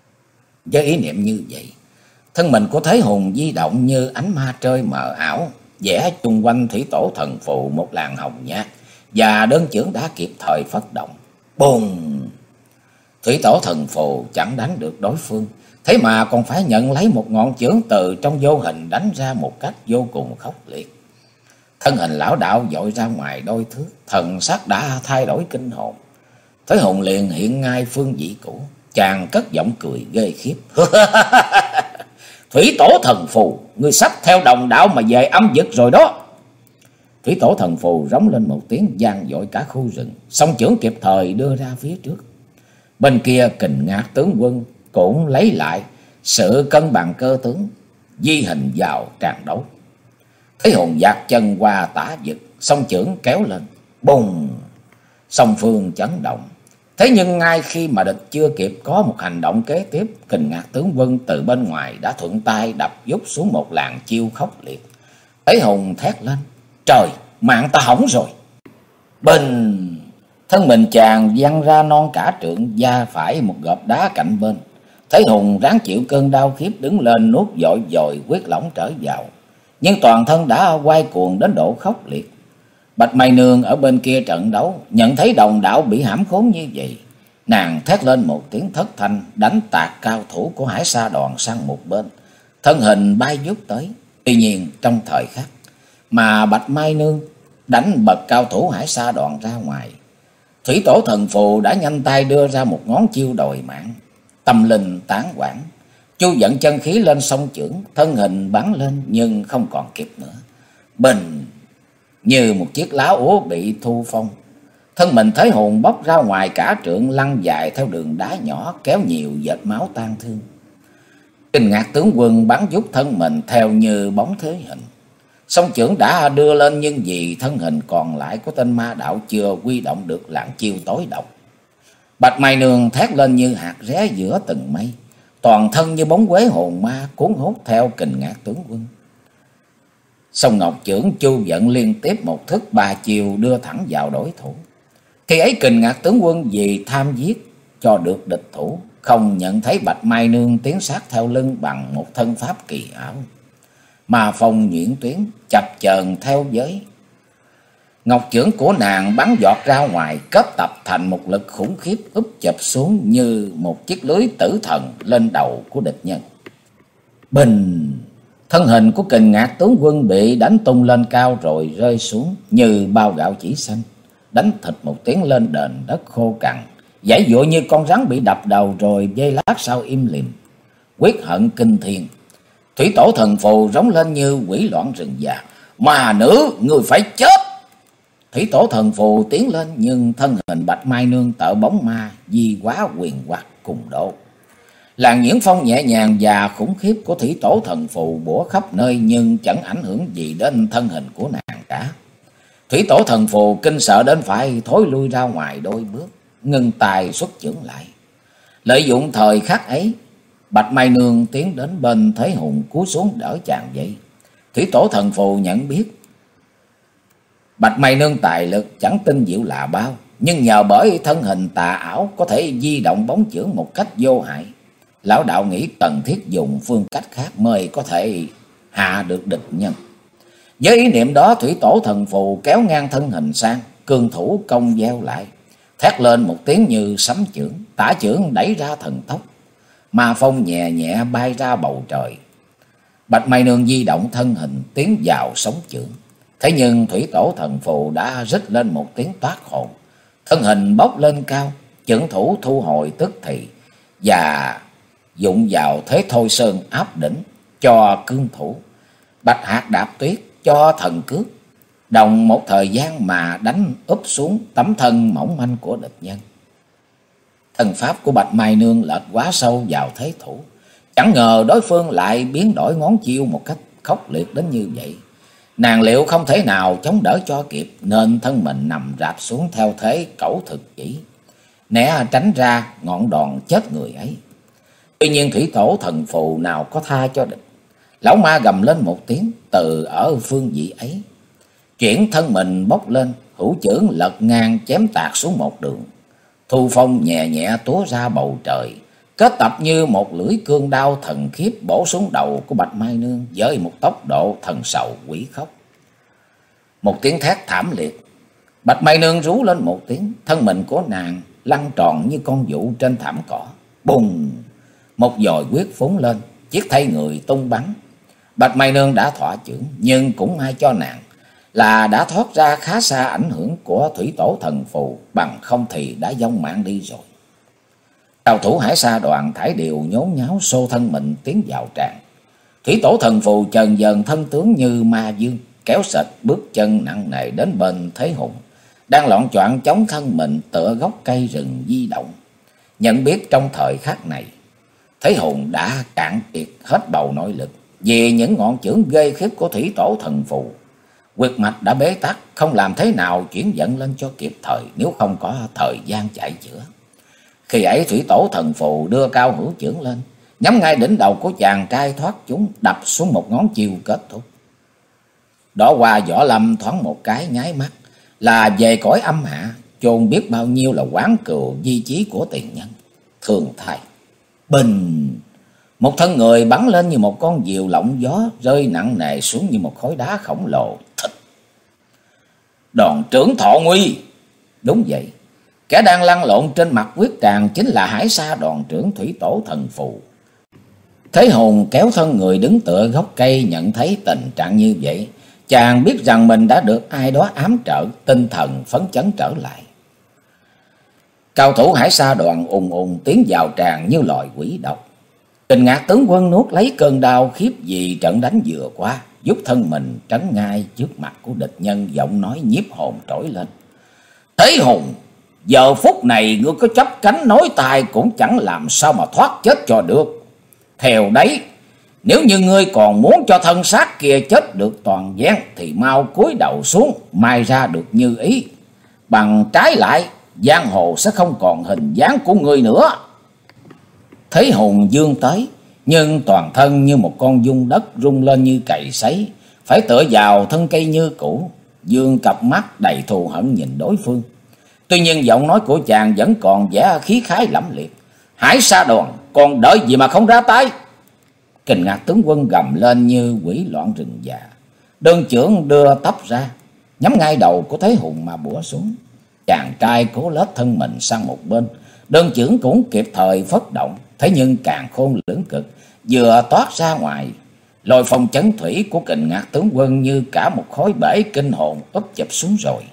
Với ý niệm như vậy, thân mình của Thế Hùng di động như ánh ma trơi mờ ảo, vẽ chung quanh Thủy Tổ Thần Phù một làn hồng nhạt, và đơn chưởng đã kịp thời phất động. Bùng! Thủy Tổ Thần Phù chẳng đánh được đối phương, thế mà còn phải nhận lấy một ngọn chưởng từ trong vô hình đánh ra một cách vô cùng khốc liệt. Thân hình lão đạo dội ra ngoài đôi thước, thần sắc đã thay đổi kinh hồn. Thế Hùng liền hiện ngay phương vị cũ, chàng cất giọng cười ghê khiếp. Thủy Tổ Thần Phù, ngươi sắp theo đồng đạo mà về âm vực rồi đó. Thủy Tổ Thần Phù rống lên một tiếng vang dội cả khu rừng, song chưởng kịp thời đưa ra phía trước. Bên kia Kình Ngạc tướng quân cũng lấy lại sự cân bằng cơ tướng, di hình vào tràn đấu. Thế Hùng dạt chân qua tả vực, song chưởng kéo lên, bùng! Song phương chấn động. Thế nhưng ngay khi mà địch chưa kịp có một hành động kế tiếp, Kình Ngạc tướng quân từ bên ngoài đã thuận tay đập dút xuống một làn chiêu khốc liệt. Thế Hùng thét lên: Trời, mạng ta hỏng rồi! Bình! Thân mình chàng văng ra non cả trượng, da phải một gợp đá cạnh bên. Thế Hùng ráng chịu cơn đau khiếp đứng lên, nuốt dội dội quyết lỏng trở vào, nhưng toàn thân đã quay cuồng đến độ khốc liệt. Bạch Mai Nương ở bên kia trận đấu nhận thấy đồng đạo bị hãm khốn như vậy, nàng thét lên một tiếng thất thanh, đánh tạt cao thủ của Hải Sa Đoàn sang một bên, thân hình bay vút tới. Tuy nhiên trong thời khắc mà Bạch Mai Nương đánh bật cao thủ Hải Sa Đoàn ra ngoài, Thủy tổ thần phù đã nhanh tay đưa ra một ngón chiêu đòi mạng. Tâm linh tán quảng, Chu dẫn chân khí lên song chưởng, thân hình bắn lên nhưng không còn kịp nữa. Bình như một chiếc lá úa bị thu phong, thân mình Thế Hùng bốc ra ngoài cả trượng, lăn dài theo đường đá nhỏ, kéo nhiều vệt máu tan thương. Kinh Ngạc tướng quân bắn giúp thân mình theo như bóng thế hình. Song chưởng đã đưa lên, nhưng vì thân hình còn lại của tên ma đạo chưa quy động được lạng chiêu tối độc. Bạch Mai Nương thét lên như hạt ré giữa từng mây, toàn thân như bóng quế hồn ma cuốn hút theo Kình Ngạc tướng quân. Song ngọc chưởng Chu Vận liên tiếp một thức ba chiều đưa thẳng vào đối thủ. Khi ấy Kình Ngạc tướng quân vì tham giết cho được địch thủ, không nhận thấy Bạch Mai Nương tiến sát theo lưng bằng một thân pháp kỳ ảo. Mà phong nhuyễn tuyến chập chờn theo giới. Ngọc chưởng của nàng bắn giọt ra ngoài, kết tập thành một lực khủng khiếp úp chụp xuống như một chiếc lưới tử thần lên đầu của địch nhân. Bình! Thân hình của Kình Ngạc tướng quân bị đánh tung lên cao rồi rơi xuống như bao gạo chỉ xanh, đánh thịt một tiếng lên đền đất khô cằn, giãy giụa như con rắn bị đập đầu, rồi giây lát sau im lìm. Quyết hận kinh thiên, Thủy tổ thần phù rống lên như quỷ loạn rừng già. Mà nữ, người phải chết! Thủy tổ thần phù tiến lên, nhưng thân hình Bạch Mai Nương tợ bóng ma di quá quyền hoạt cùng độ. Làn nhiễm phong nhẹ nhàng và khủng khiếp của thủy tổ thần phù bủa khắp nơi, nhưng chẳng ảnh hưởng gì đến thân hình của nàng cả. Thủy tổ thần phù kinh sợ đến phải thối lui ra ngoài đôi bước, ngưng tài xuất chưởng lại. Lợi dụng thời khắc ấy, Bạch Mai Nương tiến đến bên Thế Hùng cúi xuống đỡ chàng dậy. Thủy tổ thần phù nhận biết Bạch Mai Nương tài lực chẳng tinh diệu là bao, nhưng nhờ bởi thân hình tà ảo có thể di động bóng chưởng một cách vô hại, lão đạo nghĩ cần thiết dùng phương cách khác mới có thể hạ được địch nhân. Với ý niệm đó, thủy tổ thần phù kéo ngang thân hình sang, cương thủ công gieo lại, thét lên một tiếng như sấm chưởng, tả chưởng đẩy ra thần tốc, ma phong nhẹ nhẹ bay ra bầu trời. Bạch Mai Nương di động thân hình tiến vào sóng chưởng, thế nhưng thủy tổ thần phù đã rít lên một tiếng toát hồn, thân hình bốc lên cao, chưởng thủ thu hồi tức thì và dụng vào thế thôi sơn áp đỉnh cho cương thủ, bạch hạt đạp tuyết cho thần cước, đồng một thời gian mà đánh úp xuống tấm thân mỏng manh của địch nhân. Thần pháp của Bạch Mai Nương lệch quá sâu vào thế thủ, chẳng ngờ đối phương lại biến đổi ngón chiêu một cách khốc liệt đến như vậy. Nàng liệu không thể nào chống đỡ cho kịp, nên thân mình nằm rạp xuống theo thế cẩu thực chỉ, né tránh ra ngọn đòn chết người ấy. Tuy nhiên thủy tổ thần phù nào có tha cho địch. Lão ma gầm lên một tiếng từ ở phương vị ấy, chuyển thân mình bốc lên, hữu chưởng lật ngang chém tạt xuống một đường. Thu phong nhẹ nhẹ túa ra bầu trời, kết tập như một lưỡi cương đao thần khiếp bổ xuống đầu của Bạch Mai Nương với một tốc độ thần sầu quỷ khóc. Một tiếng thét thảm liệt, Bạch Mai Nương rú lên một tiếng, thân mình của nàng lăn tròn như con vũ trên thảm cỏ. Bùng! Một dòi huyết phúng lên, chiếc thây người tung bắn. Bạch Mai Nương đã thọa chưởng, nhưng cũng may cho nàng là đã thoát ra khá xa ảnh hưởng của thủy tổ thần phù, bằng không thì đã vong mạng đi rồi. Cao thủ Hải Sa đoàn thải đều nhốn nháo xô thân mình tiến vào tràng. Thủy tổ thần phù chần dần thân tướng như ma dương, kéo sệt bước chân nặng nề đến bên Thế Hùng, đang loạn choạng chống thân mình tựa gốc cây rừng di động. Nhận biết trong thời khắc này, Thế Hùng đã cạn kiệt hết bầu nội lực vì những ngọn chưởng ghê khiếp của thủy tổ thần phù. Huyệt mạch đã bế tắc, không làm thế nào chuyển dẫn lên cho kịp thời nếu không có thời gian chạy chữa. Khi ấy thủy tổ thần phù đưa cao hữu chưởng lên, nhắm ngay đỉnh đầu của chàng trai thoát chúng, đập xuống một ngón chiêu kết thúc. Đó qua võ lâm thoáng một cái nháy mắt là về cõi âm hạ, chôn biết bao nhiêu là oán cừu di chí của tiền nhân. Thường thay bình, một thân người bắn lên như một con diều lộng gió, rơi nặng nề xuống như một khối đá khổng lồ. Thịt! Đòn trưởng thọ nguy! Đúng vậy, kẻ đang lăn lộn trên mặt quyết tràng chính là Hải Sa đoàn trưởng thủy tổ thần phù. Thế Hùng kéo thân người đứng tựa gốc cây, nhận thấy tình trạng như vậy, chàng biết rằng mình đã được ai đó ám trợ, tinh thần phấn chấn trở lại. Cao thủ Hải Sa Đoàn ùng ùng tiến vào tràn như loài quỷ độc. Kình Ngạc tướng quân nuốt lấy cơn đau khiếp vì trận đánh vừa qua, giúp thân mình trấn ngay trước mặt của địch nhân, giọng nói nhiếp hồn trỗi lên. Thế Hùng, giờ phút này ngươi có chấp cánh nối tài cũng chẳng làm sao mà thoát chết cho được. Theo đấy, nếu như ngươi còn muốn cho thân xác kia chết được toàn vẹn thì mau cúi đầu xuống, mai ra được như ý. Bằng trái lại, giang hồ sẽ không còn hình dáng của ngươi nữa. Thế Hùng vươn tới, nhưng toàn thân như một con giun đất rung lên như cày sấy, phải tựa vào thân cây như cũ, dương cặp mắt đầy thù hận nhìn đối phương. Tuy nhiên giọng nói của chàng vẫn còn vẻ khí khái lẫm liệt. Hải Sa Đoàn, còn đợi gì mà không ra tay? Kình Ngạc tướng quân gầm lên như quỷ loạn rừng già, đơn chưởng đưa tấp ra, nhắm ngay đầu của Thế Hùng mà bủa xuống. Chàng trai cố lết thân mình sang một bên, đơn chưởng cũng kịp thời phất động. Thế nhưng càng khôn lưỡng cực, vừa toát ra ngoài, lôi phong chấn thủy của Kình Ngạc tướng quân như cả một khối bể kinh hồn úp chụp xuống rồi.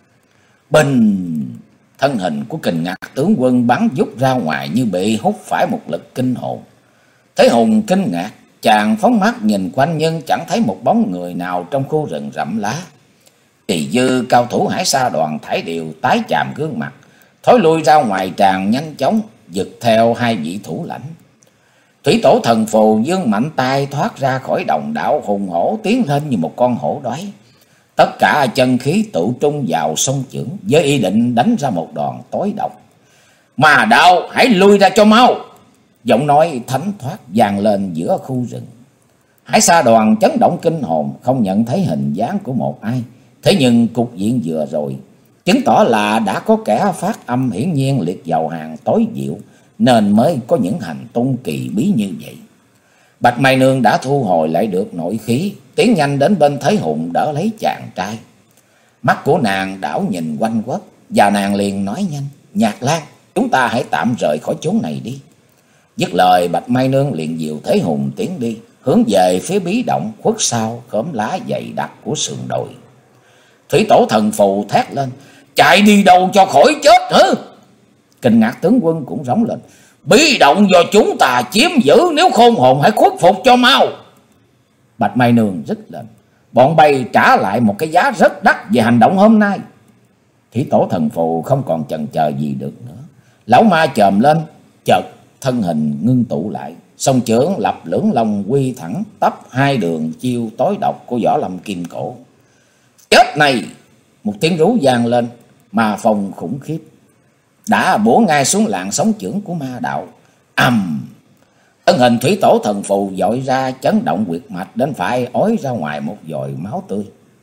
Bình, thân hình của Kình Ngạc tướng quân bắn vút ra ngoài như bị hút phải một lực kinh hồn. Thế Hùng kinh ngạc, chàng phóng mắt nhìn quanh nhưng chẳng thấy một bóng người nào trong khu rừng rậm lá. Thì dư cao thủ Hải Sa Đoàn thảy đều tái chạm gương mặt, thối lui ra ngoài tràn nhanh chóng, giật theo hai vị thủ lãnh. Thủy Tổ Thần Phù dương mạnh tay thoát ra khỏi đồng đạo, hùng hổ tiến lên như một con hổ đói. Tất cả chân khí tụ trung vào song chưởng với ý định đánh ra một đòn tối độc. Mà đạo, hãy lui ra cho mau! Giọng nói thánh thoát vang lên giữa khu rừng. Hải Sa Đoàn chấn động kinh hồn, không nhận thấy hình dáng của một ai. Thế nhưng cục diện vừa rồi chứng tỏ là đã có kẻ phát âm hiển nhiên liệt vào hàng tối diệu, nên mới có những hành tung kỳ bí như vậy. Bạch Mai Nương đã thu hồi lại được nội khí, tiến nhanh đến bên Thế Hùng đỡ lấy chàng trai. Mắt của nàng đảo nhìn quanh quất, và nàng liền nói nhanh: Nhạc Lan, chúng ta hãy tạm rời khỏi chốn này đi. Dứt lời, Bạch Mai Nương liền dìu Thế Hùng tiến đi, hướng về phía bí động khuất sau khóm lá dày đặc của sườn đồi. Thủy Tổ Thần Phù thét lên: Chạy đi đâu cho khỏi chết hả? Kình Ngạc tướng quân cũng rống lên: Bí động do chúng ta chiếm giữ, nếu khôn hồn hãy khuất phục cho mau. Bạch Mai Nương rít lên: Bọn bay trả lại một cái giá rất đắt về hành động hôm nay. Thủy Tổ Thần Phù không còn chần chờ gì được nữa, lão ma chồm lên, chợt thân hình ngưng tụ lại, song chưởng lập lưỡng long quy thẳng tấp hai đường chiêu tối độc của Võ Lâm Kim Cổ. Chết này! Một tiếng rú vang lên, ma phong khủng khiếp đã bổ ngay xuống làn sóng chưởng của ma đạo. Ầm! Thân hình Thủy Tổ Thần Phù dội ra, chấn động huyệt mạch đến phải ói ra ngoài một dội máu tươi,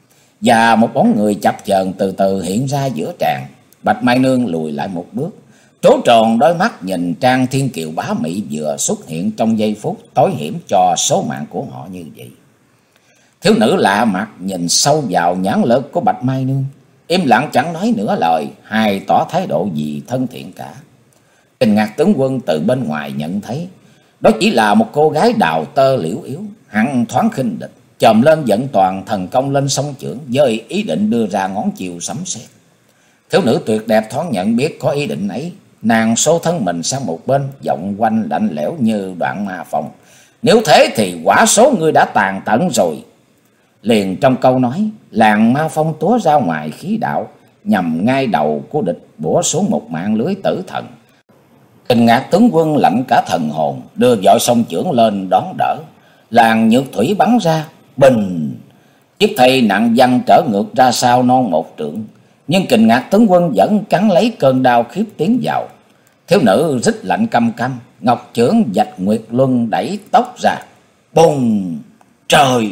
và một bóng người chập chờn từ từ hiện ra giữa tràng. Bạch Mai Nương lùi lại một bước, trố tròn đôi mắt nhìn Trang Thiên Kiều bá mỹ vừa xuất hiện trong giây phút tối hiểm cho số mạng của họ như vậy. Thiếu nữ lạ mặt nhìn sâu vào nhãn lực của Bạch Mai Nương, im lặng chẳng nói nửa lời, hay tỏ thái độ gì thân thiện cả. Kình Ngạc tướng quân từ bên ngoài nhận thấy đó chỉ là một cô gái đào tơ liễu yếu, hắn thoáng khinh địch, chồm lên dẫn toàn thần công lên song chưởng với ý định đưa ra ngón chiều sấm sét. Thiếu nữ tuyệt đẹp thoáng nhận biết có ý định ấy, nàng xô thân mình sang một bên, giọng quanh lạnh lẽo như đoạn ma phong: Nếu thế thì quả số ngươi đã tàn tận rồi. Liền trong câu nói, làn ma phong túa ra ngoài khí đạo, nhằm ngay đầu của địch bủa xuống một mạng lưới tử thần. Kình Ngạc tướng quân lạnh cả thần hồn, đưa vội song chưởng lên đón đỡ. Làn nhược thủy bắn ra, bình, chiếc thây nặng văng trở ngược ra sau non một trượng. Nhưng Kình Ngạc tướng quân vẫn cắn lấy cơn đau khiếp tiến vào. Thiếu nữ rít lạnh căm căm, ngọc chưởng vạch nguyệt luân đẩy tóc ra. Bùng! Trời!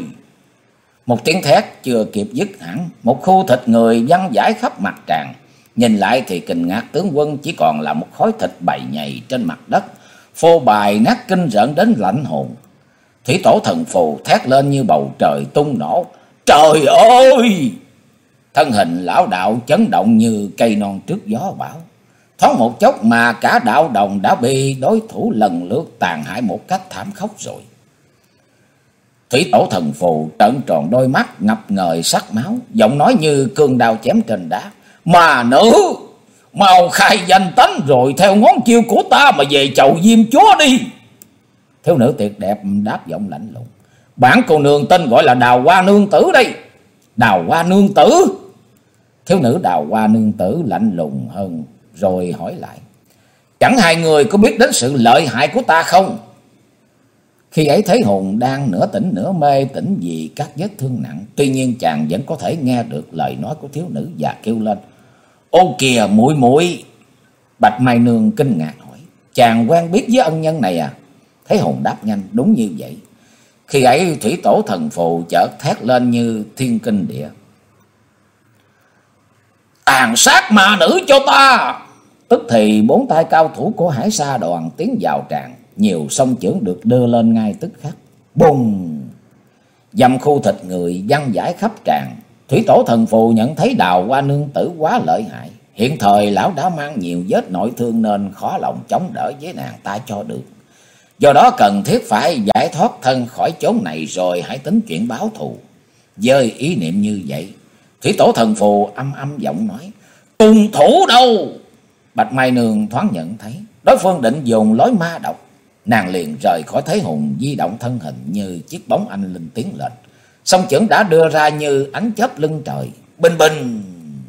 Một tiếng thét chưa kịp dứt hẳn, một khu thịt người văng vãi khắp mặt tràng. Nhìn lại thì Kình Ngạc tướng quân chỉ còn là một khối thịt bầy nhầy trên mặt đất, phô bài nát kinh rợn đến lạnh hồn. Thủy Tổ Thần Phù thét lên như bầu trời tung nổ: Trời ơi! Thân hình lão đạo chấn động như cây non trước gió bão. Thoáng một chốc mà cả đạo đồng đã bị đối thủ lần lượt tàn hại một cách thảm khốc rồi. Thủy Tổ Thần Phù trợn tròn đôi mắt ngập ngời sắc máu, giọng nói như cương đao chém trên đá: Mà nữ! Mau khai danh tánh rồi theo ngón chiêu của ta mà về chầu Diêm Chúa đi. Thiếu nữ tuyệt đẹp đáp giọng lạnh lùng. Bản cô nương tên gọi là Đào Hoa Nương Tử đây. Đào Hoa Nương Tử? Thiếu nữ Đào Hoa Nương Tử lạnh lùng hơn rồi hỏi lại. Chẳng hai người có biết đến sự lợi hại của ta không? Khi ấy Thế Hùng đang nửa tỉnh nửa mê, tỉnh vì các vết thương nặng. Tuy nhiên chàng vẫn có thể nghe được lời nói của thiếu nữ và kêu lên. Ô kìa muội muội. Bạch Mai Nương kinh ngạc hỏi. Chàng quen biết với ân nhân này à? Thế Hùng đáp nhanh. Đúng như vậy. Khi ấy thủy tổ thần phù chợt thét lên như thiên kinh địa. Tàn sát ma nữ cho ta! Tức thì bốn tay cao thủ của Hải Sa đoàn tiến vào tràng. Nhiều song chưởng được đưa lên ngay tức khắc. Bùng! Dầm khu thịt người văng vãi khắp tràng. Thủy tổ thần phù nhận thấy Đào Hoa Nương Tử quá lợi hại. Hiện thời lão đã mang nhiều vết nội thương nên khó lòng chống đỡ với nàng ta cho được. Do đó cần thiết phải giải thoát thân khỏi chốn này rồi hãy tính chuyện báo thù. Với ý niệm như vậy, thủy tổ thần phù âm âm giọng nói. Cùng thủ đâu? Bạch Mai Nương thoáng nhận thấy đối phương định dùng lối ma độc. Nàng liền rời khỏi Thế Hùng, di động thân hình như chiếc bóng anh linh tiến lên. Song chưởng đã đưa ra như ánh chớp lưng trời. Bình bình!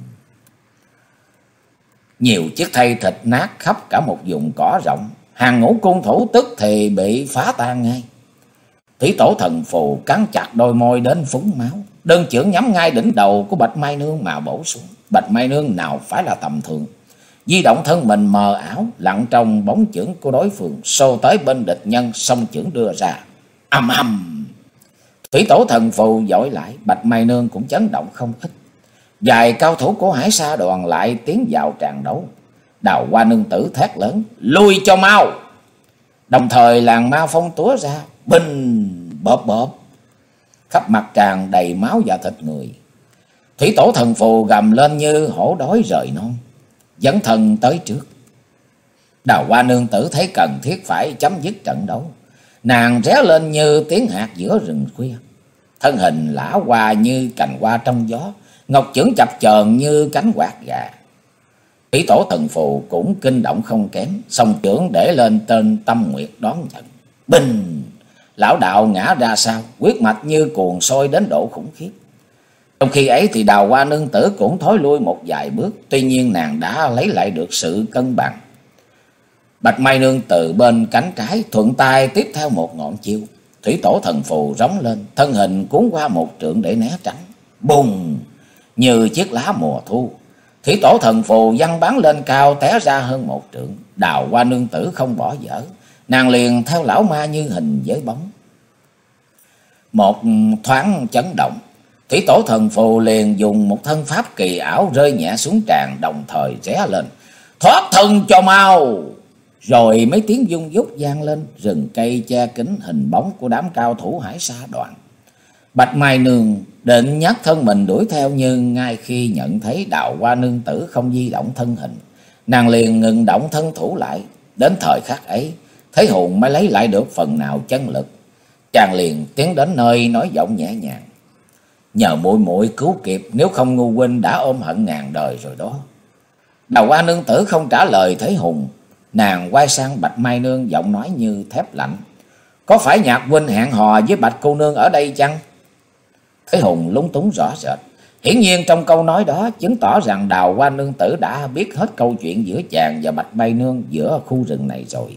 Nhiều chiếc thây thịt nát khắp cả một vùng cỏ rộng. Hàng ngũ cung thủ tức thì bị phá tan ngay. Thủy tổ thần phù cắn chặt đôi môi đến phúng máu. Đơn chưởng nhắm ngay đỉnh đầu của Bạch Mai Nương mà bổ xuống. Bạch Mai Nương nào phải là tầm thường. Di động thân mình mờ ảo, lặn trong bóng chưởng của đối phương, xô tới bên địch nhân, song chưởng đưa ra. Ầm ầm! Thủy tổ thần phù dội lại, Bạch Mai Nương cũng chấn động không ít. Vài cao thủ của Hải Sa đoàn lại tiến vào tràng đấu. Đào Hoa Nương Tử thét lớn, lui cho mau! Đồng thời làn ma phong túa ra, bình bóp bóp. Khắp mặt tràng đầy máu và thịt người. Thủy tổ thần phù gầm lên như hổ đói rời non, dẫn thần tới trước. Đào Hoa Nương Tử thấy cần thiết phải chấm dứt trận đấu. Nàng ré lên như tiếng hạt giữa rừng khuya. Thân hình lả hoa như cành hoa trong gió, ngọc chưởng chập chờn như cánh quạt gà. Thủy tổ thần phù cũng kinh động không kém, song chưởng để lên tên Tâm Nguyệt đón nhận. Bình! Lão đạo ngã ra sau, huyết mạch như cuồn sôi đến độ khủng khiếp. Trong khi ấy thì Đào Hoa Nương Tử cũng thối lui một vài bước, tuy nhiên nàng đã lấy lại được sự cân bằng. Bạch Mai Nương từ bên cánh trái thuận tay tiếp theo một ngọn chiêu. Thủy tổ thần phù rống lên, thân hình cuốn qua một trượng để né tránh. Bùng! Như chiếc lá mùa thu, thủy tổ thần phù văng bắn lên cao, té ra hơn một trượng. Đào Hoa Nương Tử không bỏ dở, nàng liền theo lão ma như hình với bóng. Một thoáng chấn động, thủy tổ thần phù liền dùng một thân pháp kỳ ảo rơi nhẹ xuống tràng, đồng thời ré lên. Thoát thân cho mau! Rồi mấy tiếng dung dút vang lên, rừng cây che kín hình bóng của đám cao thủ Hải Sa đoàn. Bạch Mai Nương định nhắc thân mình đuổi theo, nhưng ngay khi nhận thấy Đào Hoa Nương Tử không di động thân hình, nàng liền ngừng động thân thủ lại. Đến thời khắc ấy, Thế Hùng mới lấy lại được phần nào chân lực. Chàng liền tiến đến nơi nói giọng nhẹ nhàng. Nhờ muội muội cứu kịp, nếu không ngu huynh đã ôm hận ngàn đời rồi đó. Đào Hoa Nương Tử không trả lời Thế Hùng. Nàng quay sang Bạch Mai Nương, giọng nói như thép lạnh. Có phải Nhạc huynh hẹn hò với Bạch cô nương ở đây chăng? Thế Hùng lúng túng rõ rệt. Hiển nhiên trong câu nói đó chứng tỏ rằng Đào Hoa Nương Tử đã biết hết câu chuyện giữa chàng và Bạch Mai Nương giữa khu rừng này rồi.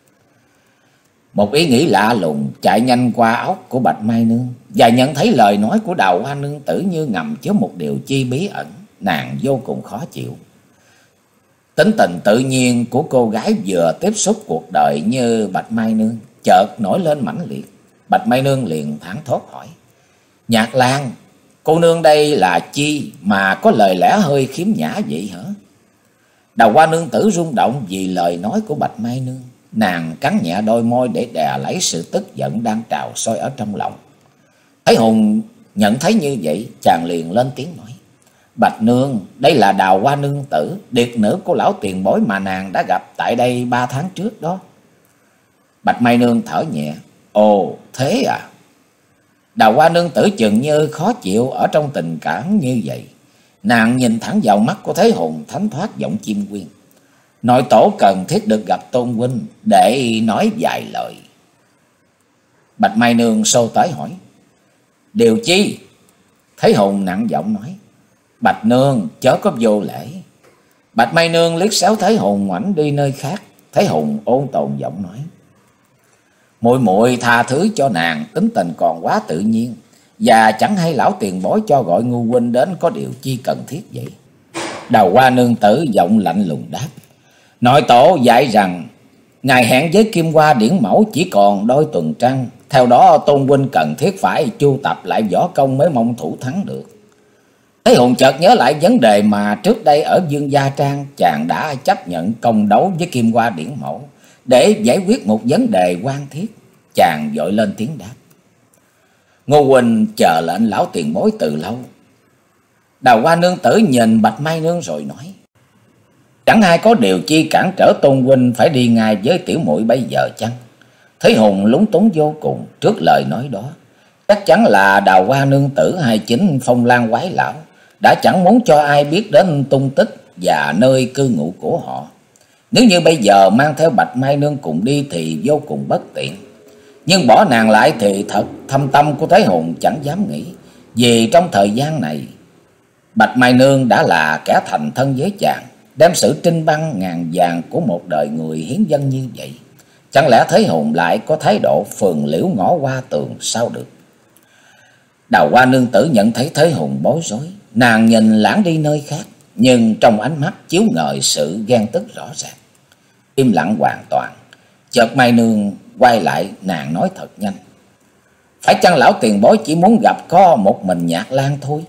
Một ý nghĩ lạ lùng chạy nhanh qua óc của Bạch Mai Nương, và nhận thấy lời nói của Đào Hoa Nương Tử như ngầm chứa một điều chi bí ẩn. Nàng vô cùng khó chịu. Tính tình tự nhiên của cô gái vừa tiếp xúc cuộc đời như Bạch Mai Nương chợt nổi lên mãnh liệt. Bạch Mai Nương liền thẳng thốt hỏi. Nhạc Lan, cô nương đây là chi mà có lời lẽ hơi khiếm nhã vậy hả? Đào Hoa Nương Tử rung động vì lời nói của Bạch Mai Nương. Nàng cắn nhẹ đôi môi để đè lấy sự tức giận đang trào sôi ở trong lòng. Thấy Hùng nhận thấy như vậy, chàng liền lên tiếng nói. Bạch nương, đây là Đào Hoa Nương Tử, điệt nữ của lão tiền bối mà nàng đã gặp tại đây ba tháng trước đó. Bạch Mai Nương thở nhẹ. Ồ, thế à? Đào Hoa Nương Tử chừng như khó chịu ở trong tình cảm như vậy. Nàng nhìn thẳng vào mắt của Thế Hùng, thánh thoát giọng chim quyên. Nội tổ cần thiết được gặp Tôn huynh để nói vài lời. Bạch Mai Nương xô tới hỏi. Điều chi? Thế Hùng nặng giọng nói. Bạch nương chớ có vô lễ. Bạch Mai Nương liếc xéo Thế Hùng ngoảnh đi nơi khác. Thế Hùng ôn tồn giọng nói. Muội muội tha thứ cho nàng, tính tình còn quá tự nhiên, và chẳng hay lão tiền bối cho gọi ngu huynh đến có điều chi cần thiết vậy? Đào Hoa nương tử giọng lạnh lùng đáp. Nội tổ dạy rằng ngài hẹn với Kim Hoa điển mẫu chỉ còn đôi tuần trăng, theo đó Tôn huynh cần thiết phải chu tập lại võ công mới mong thủ thắng được. Thế Hùng chợt nhớ lại vấn đề mà trước đây ở Dương Gia Trang chàng đã chấp nhận công đấu với Kim Hoa điển mẫu để giải quyết một vấn đề quan thiết. Chàng vội lên tiếng đáp. Ngô huynh chờ lệnh lão tiền bối từ lâu. Đào Hoa nương tử nhìn Bạch Mai Nương rồi nói. Chẳng ai có điều chi cản trở Tôn huynh phải đi ngay với tiểu muội bây giờ chăng? Thế Hùng lúng túng vô cùng trước lời nói đó. Chắc chắn là Đào Hoa nương tử hay chính Phong Lan quái lão đã chẳng muốn cho ai biết đến tung tích và nơi cư ngụ của họ. Nếu như bây giờ mang theo Bạch Mai Nương cùng đi thì vô cùng bất tiện. Nhưng bỏ nàng lại thì thật thâm tâm của Thế Hùng chẳng dám nghĩ. Vì trong thời gian này Bạch Mai Nương đã là kẻ thành thân với chàng, đem sự trinh băng ngàn vàng của một đời người hiến dâng như vậy. Chẳng lẽ Thế Hùng lại có thái độ phường liễu ngõ qua tường sao được? Đào Hoa nương tử nhận thấy Thế Hùng bối rối, nàng nhìn lãng đi nơi khác, nhưng trong ánh mắt chiếu ngời sự ghen tức rõ ràng. Im lặng hoàn toàn. Chợt Mai Nương quay lại, nàng nói thật nhanh. Phải chăng lão tiền bối chỉ muốn gặp có một mình Nhạc Lan thôi?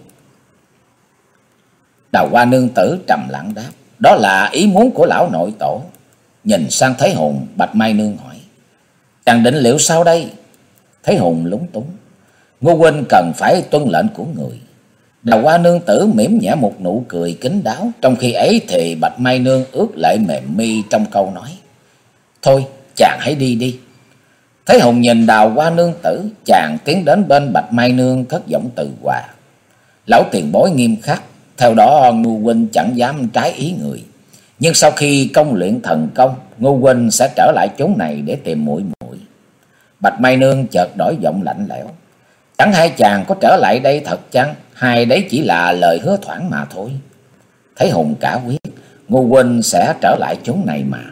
Đào Hoa nương tử trầm lặng đáp. Đó là ý muốn của lão nội tổ. Nhìn sang Thế Hùng, Bạch Mai Nương hỏi. Chàng định liệu sao đây? Thế Hùng lúng túng. Ngô huynh cần phải tuân lệnh của người. Đào Hoa nương tử mỉm nhẹ một nụ cười kín đáo. Trong khi ấy thì Bạch Mai Nương ướt lệ mềm mi trong câu nói. Thôi chàng hãy đi đi. Thế Hùng nhìn Đào Hoa nương tử, chàng tiến đến bên Bạch Mai Nương cất giọng từ hòa. Lão tiền bối nghiêm khắc, theo đó Ngô huynh chẳng dám trái ý người. Nhưng sau khi công luyện thần công, Ngô huynh sẽ trở lại chốn này để tìm muội muội. Bạch Mai Nương chợt đổi giọng lạnh lẽo. Chẳng hay chàng có trở lại đây thật chăng, hay đấy chỉ là lời hứa thoảng mà thôi? Thế Hùng cả quyết, Ngô huynh sẽ trở lại chốn này mà.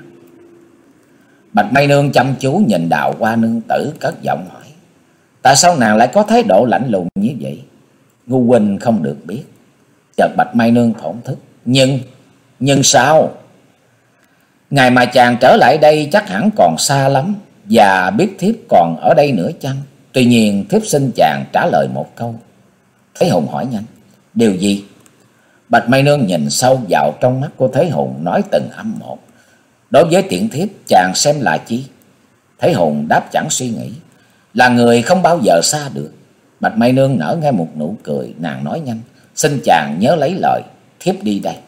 Bạch Mai Nương chăm chú nhìn Đào Hoa nương tử cất giọng hỏi. Tại sao nàng lại có thái độ lạnh lùng như vậy? Ngô huynh không được biết. Chợt Bạch Mai Nương thổn thức. Nhưng, nhưng sao? Ngày mà chàng trở lại đây chắc hẳn còn xa lắm, và biết thiếp còn ở đây nữa chăng? Tuy nhiên thiếp xin chàng trả lời một câu. Thế Hùng hỏi nhanh. Điều gì? Bạch Mai Nương nhìn sâu vào trong mắt của Thế Hùng, nói từng âm một. Đối với tiện thiếp chàng xem là chi? Thế Hùng đáp chẳng suy nghĩ. Là người không bao giờ xa được. Bạch Mai Nương nở ngay một nụ cười, nàng nói nhanh. Xin chàng nhớ lấy lời, thiếp đi đây.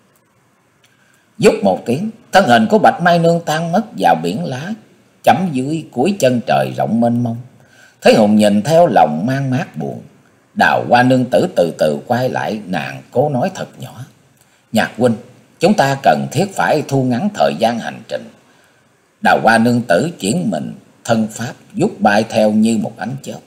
Dút một tiếng, thân hình của Bạch Mai Nương tan mất vào biển lá chấm dưới cuối chân trời rộng mênh mông. Thế Hùng nhìn theo lòng mang mát buồn. Đào Hoa nương tử từ từ quay lại, nàng cố nói thật nhỏ. Nhạc huynh, chúng ta cần thiết phải thu ngắn thời gian hành trình. Đào Hoa nương tử chuyển mình thân pháp vút bay theo như một ánh chớp.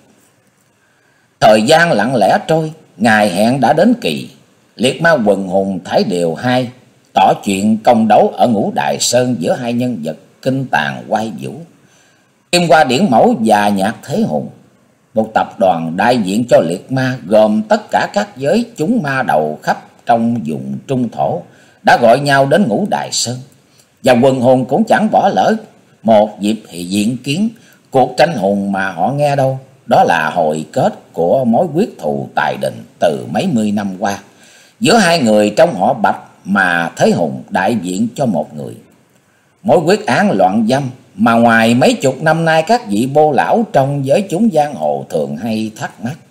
Thời gian lặng lẽ trôi, ngày hẹn đã đến kỳ. Liệt ma quần hùng Thái Điều hai tỏ chuyện công đấu ở Ngũ Đài Sơn giữa hai nhân vật kinh tàn oai vũ, Kim Hoa điển mẫu và Nhạc Thế Hùng. Một tập đoàn đại diện cho liệt ma gồm tất cả các giới chúng ma đầu khắp trong vùng Trung Thổ đã gọi nhau đến Ngũ Đài Sơn. Và quần hùng cũng chẳng bỏ lỡ một dịp diện kiến cuộc tranh hùng mà họ nghe đâu. Đó là hồi kết của mối quyết thù tài đình từ mấy mươi năm qua giữa hai người trong họ Bạch, mà Thế Hùng đại diện cho một người. Mối quyết án loạn dâm mà ngoài mấy chục năm nay các vị bô lão trong giới chúng giang hồ thường hay thắc mắc,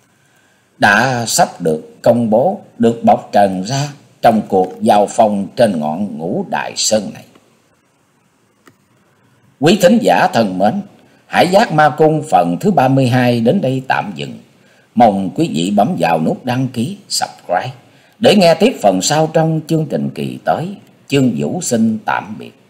đã sắp được công bố, được bộc trần ra trong cuộc giao phong trên ngọn Ngũ Đài Sơn này. Quý thính giả thân mến, Hải Giác Ma Cung phần thứ ba mươi hai đến đây tạm dừng. Mong quý vị bấm vào nút đăng ký, subscribe Để nghe tiếp phần sau trong chương trình kỳ tới, Chương Vũ xin tạm biệt.